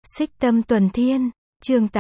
Xích Tâm Tuần Thiên, chương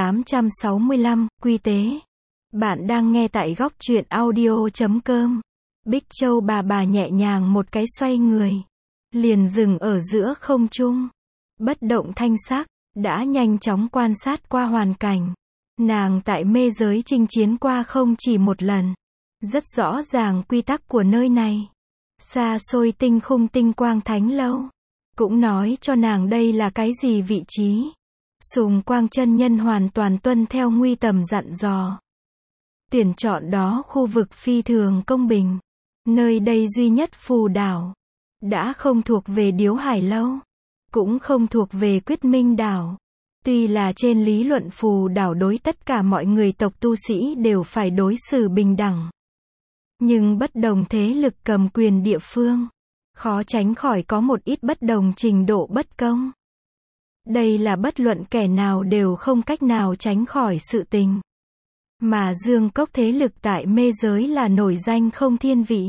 865, Quy Tế. Bạn đang nghe tại góc truyện audio.com. Bích Châu bà nhẹ nhàng một cái xoay người, liền dừng ở giữa không trung, bất động thanh sắc, đã nhanh chóng quan sát qua hoàn cảnh. Nàng tại mê giới chinh chiến qua không chỉ một lần, rất rõ ràng quy tắc của nơi này. Xa xôi tinh khung tinh quang thánh lâu cũng nói cho nàng đây là cái gì vị trí. Sùng Quang chân nhân hoàn toàn tuân theo Nguy Tầm dặn dò. Tuyển chọn đó khu vực phi thường công bình. Nơi đây duy nhất phù đảo, đã không thuộc về Điếu Hải Lâu, cũng không thuộc về Quyết Minh đảo. Tuy là trên lý luận phù đảo đối tất cả mọi người tộc tu sĩ đều phải đối xử bình đẳng, nhưng bất đồng thế lực cầm quyền địa phương, khó tránh khỏi có một ít bất đồng trình độ bất công. Đây là bất luận kẻ nào đều không cách nào tránh khỏi sự tình. Mà Dương Cốc thế lực tại mê giới là nổi danh không thiên vị.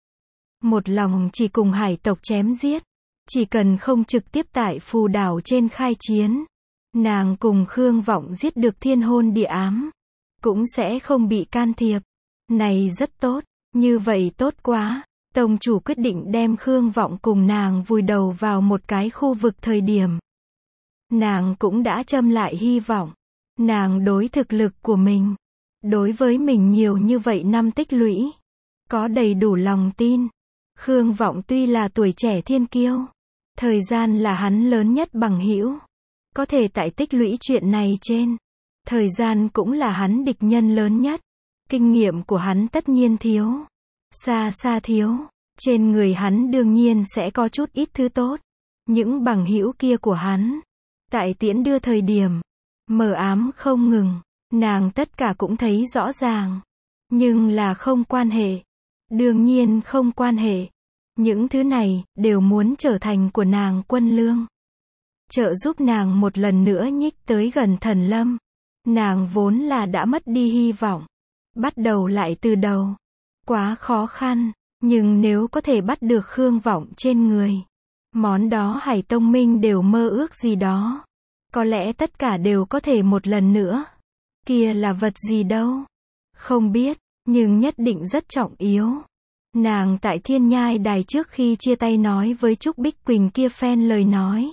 Một lòng chỉ cùng hải tộc chém giết. Chỉ cần không trực tiếp tại phù đảo trên khai chiến, nàng cùng Khương Vọng giết được thiên hôn địa ám, cũng sẽ không bị can thiệp. Này rất tốt, như vậy tốt quá. Tông chủ quyết định đem Khương Vọng cùng nàng vùi đầu vào một cái khu vực thời điểm, nàng cũng đã châm lại hy vọng. Nàng đối thực lực của mình, đối với mình nhiều như vậy năm tích lũy, có đầy đủ lòng tin. Khương Vọng tuy là tuổi trẻ thiên kiêu, thời gian là hắn lớn nhất bằng hữu, có thể tại tích lũy chuyện này trên, thời gian cũng là hắn địch nhân lớn nhất. Kinh nghiệm của hắn tất nhiên thiếu, xa xa thiếu. Trên người hắn đương nhiên sẽ có chút ít thứ tốt. Những bằng hữu kia của hắn, tại tiễn đưa thời điểm, mờ ám không ngừng, nàng tất cả cũng thấy rõ ràng. Nhưng là không quan hệ. Đương nhiên không quan hệ. Những thứ này, đều muốn trở thành của nàng quân lương. Trợ giúp nàng một lần nữa nhích tới gần thần lâm. Nàng vốn là đã mất đi hy vọng. Bắt đầu lại từ đầu. Quá khó khăn. Nhưng nếu có thể bắt được Khương Vọng trên người, món đó Hải Tông Minh đều mơ ước gì đó. Có lẽ tất cả đều có thể một lần nữa. Kia là vật gì đâu? Không biết, nhưng nhất định rất trọng yếu. Nàng tại Thiên Nhai Đài trước khi chia tay nói với Trúc Bích Quỳnh kia phen lời nói.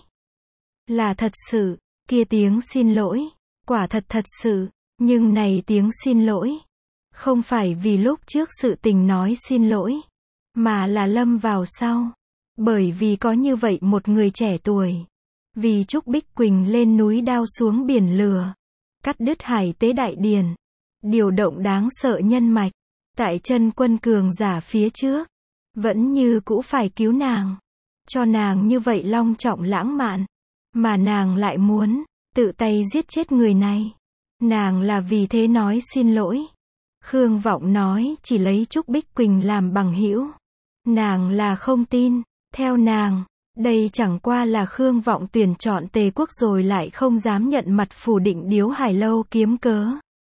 Là thật sự, kia tiếng xin lỗi, quả thật thật sự, nhưng này tiếng xin lỗi, không phải vì lúc trước sự tình nói xin lỗi, mà là lâm vào sau. Bởi vì có như vậy một người trẻ tuổi, vì Trúc Bích Quỳnh lên núi đao xuống biển lửa, cắt đứt Hải Tế Đại Điển, điều động đáng sợ nhân mạch, tại chân quân cường giả phía trước, vẫn như cũ phải cứu nàng, cho nàng như vậy long trọng lãng mạn, mà nàng lại muốn tự tay giết chết người này. Nàng là vì thế nói xin lỗi. Khương Vọng nói chỉ lấy Trúc Bích Quỳnh làm bằng hữu. Nàng là không tin. Theo nàng, đây chẳng qua là Khương Vọng tuyển chọn Tề Quốc rồi lại không dám nhận mặt phủ định Điếu Hải Lâu kiếm cớ.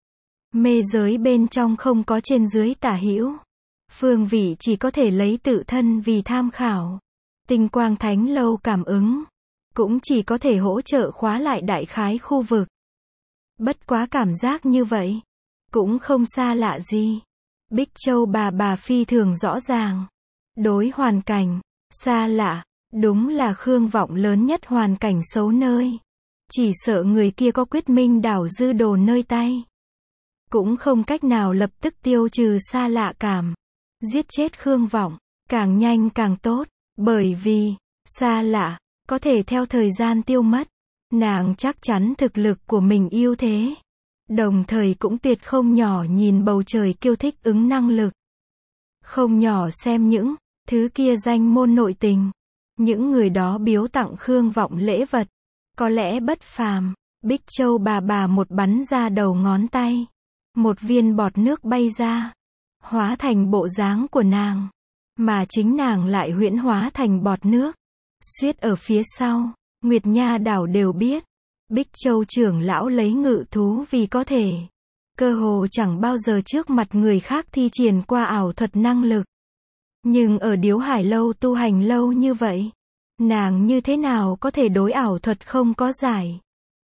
Mê giới bên trong không có trên dưới tả hữu. Phương vị chỉ có thể lấy tự thân vì tham khảo. Tinh Quang Thánh Lâu cảm ứng, cũng chỉ có thể hỗ trợ khóa lại đại khái khu vực. Bất quá cảm giác như vậy, cũng không xa lạ gì. Bích Châu bà phi thường rõ ràng. Đối hoàn cảnh, xa lạ, đúng là Khương Vọng lớn nhất hoàn cảnh xấu nơi. Chỉ sợ người kia có Quyết Minh đảo dư đồ nơi tay, cũng không cách nào lập tức tiêu trừ xa lạ cảm. Giết chết Khương Vọng, càng nhanh càng tốt, bởi vì, xa lạ, có thể theo thời gian tiêu mất. Nàng chắc chắn thực lực của mình ưu thế. Đồng thời cũng tuyệt không nhỏ nhìn bầu trời kiêu thích ứng năng lực. Không nhỏ xem những thứ kia danh môn nội tình. Những người đó biếu tặng Khương Vọng lễ vật, có lẽ bất phàm. Bích Châu bà một bắn ra đầu ngón tay, một viên bọt nước bay ra, hóa thành bộ dáng của nàng, mà chính nàng lại huyễn hóa thành bọt nước. Suýt ở phía sau, Nguyệt Nha đảo đều biết, Bích Châu trưởng lão lấy ngự thú vì có thể, cơ hồ chẳng bao giờ trước mặt người khác thi triển qua ảo thuật năng lực. Nhưng ở Điếu Hải Lâu tu hành lâu như vậy, nàng như thế nào có thể đối ảo thuật không có giải.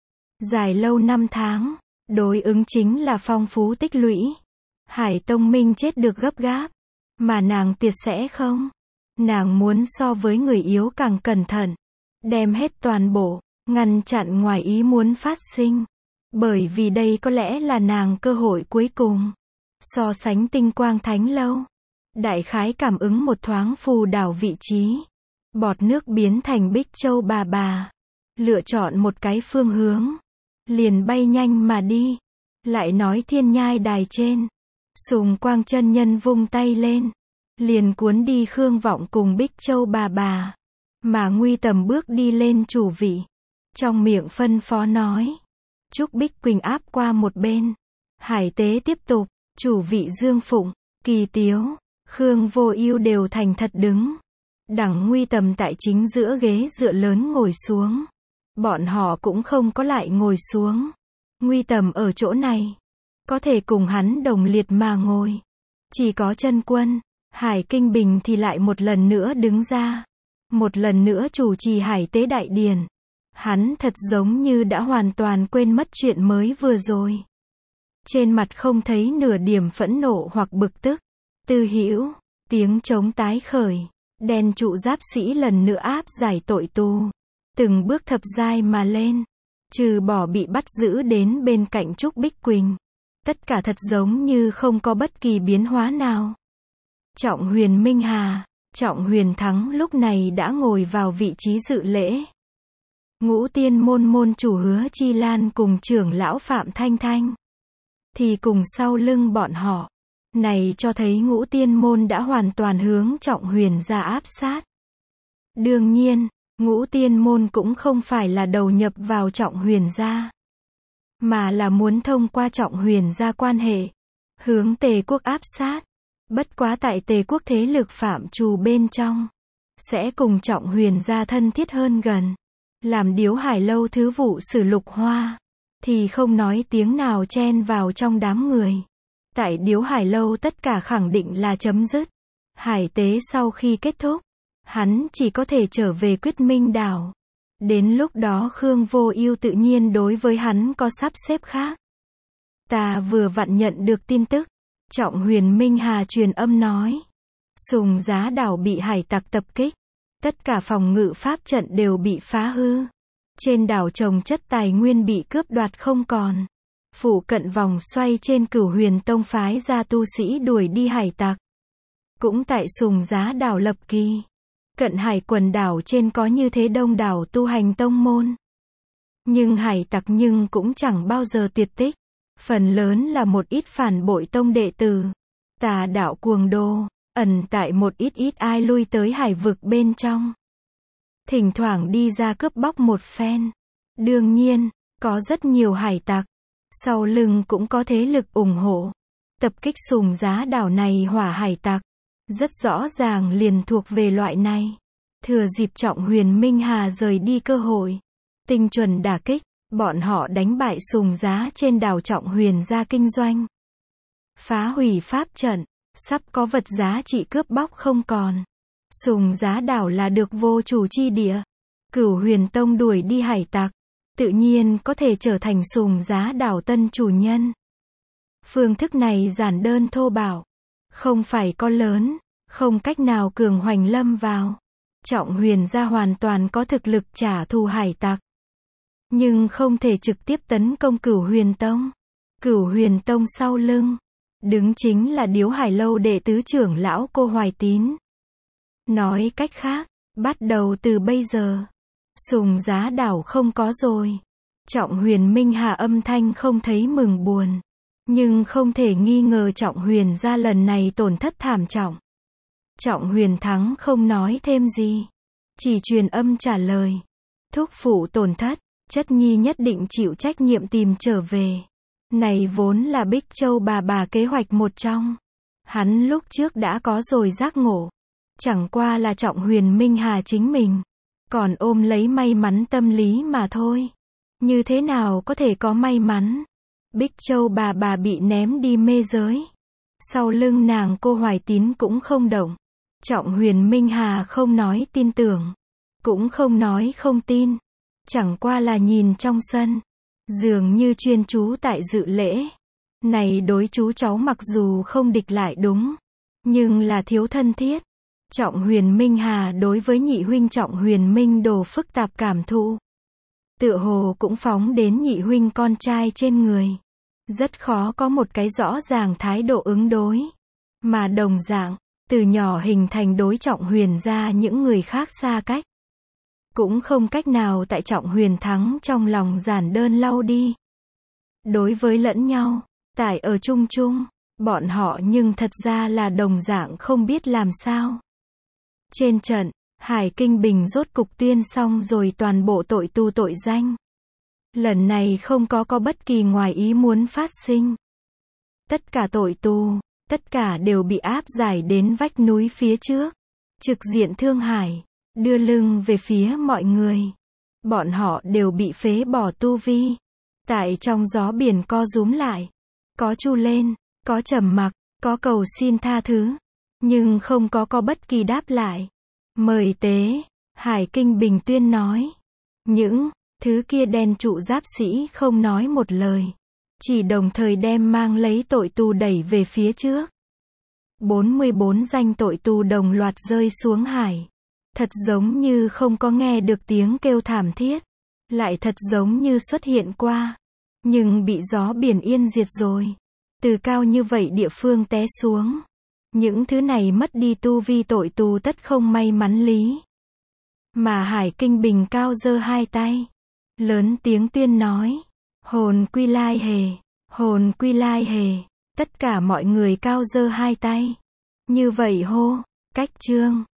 dài lâu năm tháng, đối ứng chính là phong phú tích lũy. Hải Tông Minh chết được gấp gáp, mà nàng tuyệt sẽ không. Nàng muốn so với người yếu càng cẩn thận, đem hết toàn bộ, ngăn chặn ngoài ý muốn phát sinh. Bởi vì đây có lẽ là nàng cơ hội cuối cùng. So sánh tinh quang thánh lâu, đại khái cảm ứng một thoáng phù đảo vị trí. Bọt nước biến thành Bích Châu bà. Lựa chọn một cái phương hướng, liền bay nhanh mà đi. Lại nói thiên nhai đài trên, Sùng Quang chân nhân vung tay lên, liền cuốn đi Khương Vọng cùng Bích Châu bà. Mà Nguy Tầm bước đi lên chủ vị, trong miệng phân phó nói. Trúc Bích Quỳnh áp qua một bên. Hải Tế tiếp tục, chủ vị Dương Phụng, Kỳ Tiếu, Khương Vô Ưu đều thành thật đứng. Đẳng Nguy Tầm tại chính giữa ghế dựa lớn ngồi xuống. Bọn họ cũng không có lại ngồi xuống. Nguy Tầm ở chỗ này, có thể cùng hắn đồng liệt mà ngồi. Chỉ có Chân Quân, Hải Kinh Bình thì lại một lần nữa đứng ra. Một lần nữa chủ trì Hải Tế đại điển. Hắn thật giống như đã hoàn toàn quên mất chuyện mới vừa rồi. Trên mặt không thấy nửa điểm phẫn nộ hoặc bực tức. Tư Hữu, tiếng trống tái khởi, đen trụ giáp sĩ lần nữa áp giải tội tù. Từng bước thập giai mà lên, trừ bỏ bị bắt giữ đến bên cạnh Trúc Bích Quỳnh. Tất cả thật giống như không có bất kỳ biến hóa nào. Trọng Huyền Minh Hà, Trọng Huyền Thắng lúc này đã ngồi vào vị trí dự lễ. Ngũ Tiên môn môn chủ Hứa Chi Lan cùng trưởng lão Phạm Thanh Thanh thì cùng sau lưng bọn họ. Này cho thấy Ngũ Tiên môn đã hoàn toàn hướng Trọng Huyền gia áp sát. Đương nhiên, Ngũ Tiên môn cũng không phải là đầu nhập vào Trọng Huyền gia, mà là muốn thông qua Trọng Huyền gia quan hệ, hướng Tề quốc áp sát. Bất quá tại Tề quốc thế lực phạm trù bên trong, sẽ cùng Trọng Huyền gia thân thiết hơn gần. Làm Điếu Hải lâu thứ vụ sử Lục Hoa, thì không nói tiếng nào chen vào trong đám người. Tại Điếu Hải lâu tất cả khẳng định là chấm dứt. Hải Tế sau khi kết thúc, hắn chỉ có thể trở về Quyết Minh đảo. Đến lúc đó Khương Vô Ưu tự nhiên đối với hắn có sắp xếp khác. Ta vừa vặn nhận được tin tức, Trọng Huyền Minh Hà truyền âm nói, Sùng Giá đảo bị hải tặc tập kích. Tất cả phòng ngự pháp trận đều bị phá hư. Trên đảo trồng chất tài nguyên bị cướp đoạt không còn. Phụ cận vòng xoay trên Cửu Huyền Tông phái ra tu sĩ đuổi đi hải tặc. Cũng tại Sùng Giá đảo lập kỳ, cận hải quần đảo trên có như thế đông đảo tu hành tông môn. Nhưng hải tặc nhưng cũng chẳng bao giờ tuyệt tích. Phần lớn là một ít phản bội tông đệ tử, tà đạo cuồng đô, ẩn tại một ít ai lui tới hải vực bên trong. Thỉnh thoảng đi ra cướp bóc một phen. Đương nhiên, có rất nhiều hải tặc, sau lưng cũng có thế lực ủng hộ. Tập kích Sùng Giá đảo này hỏa hải tặc, rất rõ ràng liền thuộc về loại này. Thừa dịp Trọng Huyền Minh Hà rời đi cơ hội, tinh chuẩn đả kích, bọn họ đánh bại Sùng Giá trên đảo Trọng Huyền gia kinh doanh. Phá hủy pháp trận, sắp có vật giá trị cướp bóc không còn. Sùng Giá đảo là được vô chủ chi địa. Cửu Huyền Tông đuổi đi hải tặc, tự nhiên có thể trở thành Sùng Giá đảo tân chủ nhân. Phương thức này giản đơn thô bạo, không phải có lớn, không cách nào cường hoành lâm vào. Trọng Huyền gia hoàn toàn có thực lực trả thù hải tặc, nhưng không thể trực tiếp tấn công Cửu Huyền Tông. Cửu Huyền Tông sau lưng đứng chính là Điếu Hải lâu đệ tứ trưởng lão Cô Hoài Tín. Nói cách khác, bắt đầu từ bây giờ, Sùng Giá đảo không có rồi. Trọng Huyền Minh Hà âm thanh không thấy mừng buồn, nhưng không thể nghi ngờ Trọng Huyền gia lần này tổn thất thảm trọng. Trọng Huyền Thắng không nói thêm gì, chỉ truyền âm trả lời. Thúc phụ tổn thất, chất nhi nhất định chịu trách nhiệm tìm trở về. Này vốn là Bích Châu bà kế hoạch một trong. Hắn lúc trước đã có rồi giác ngộ. Chẳng qua là Trọng Huyền Minh Hà chính mình còn ôm lấy may mắn tâm lý mà thôi. Như thế nào có thể có may mắn? Bích Châu bà bị ném đi mê giới. Sau lưng nàng Cô Hoài Tín cũng không động. Trọng Huyền Minh Hà không nói tin tưởng, cũng không nói không tin. Chẳng qua là nhìn trong sân, Dường như chuyên chú tại dự lễ. Này đối chú cháu mặc dù không địch lại đúng, nhưng là thiếu thân thiết. Trọng Huyền Minh Hà đối với nhị huynh Trọng Huyền Minh Đồ phức tạp cảm thụ. Tựa hồ cũng phóng đến nhị huynh con trai trên người. Rất khó có một cái rõ ràng thái độ ứng đối. Mà đồng dạng, từ nhỏ hình thành đối Trọng Huyền ra những người khác xa cách. Cũng không cách nào tại Trọng Huyền Thắng trong lòng giản đơn lau đi. Đối với lẫn nhau, tại ở chung chung, bọn họ nhưng thật ra là đồng dạng không biết làm sao. Trên trận, Hải Kinh Bình rốt cục tuyên xong rồi toàn bộ tội tu tội danh. Lần này không có bất kỳ ngoài ý muốn phát sinh. Tất cả tội tu, tất cả đều bị áp giải đến vách núi phía trước. Trực diện Thương Hải, đưa lưng về phía mọi người. Bọn họ đều bị phế bỏ tu vi. Tại trong gió biển co rúm lại. Có chu lên, có trầm mặc, có cầu xin tha thứ. Nhưng không có bất kỳ đáp lại. Mời tế, Hải Kinh Bình tuyên nói. Những thứ kia đen trụ giáp sĩ không nói một lời. Chỉ đồng thời đem mang lấy tội tu đẩy về phía trước. 44 danh tội tu đồng loạt rơi xuống hải. Thật giống như không có nghe được tiếng kêu thảm thiết. Lại thật giống như xuất hiện qua. Nhưng bị gió biển yên diệt rồi. Từ cao như vậy địa phương té xuống. Những thứ này mất đi tu vi tội tu tất không may mắn lý. Mà Hải Kinh Bình cao giơ hai tay. Lớn tiếng tuyên nói. Hồn quy lai hề. Hồn quy lai hề. Tất cả mọi người cao giơ hai tay. Như vậy hô. Cách chương.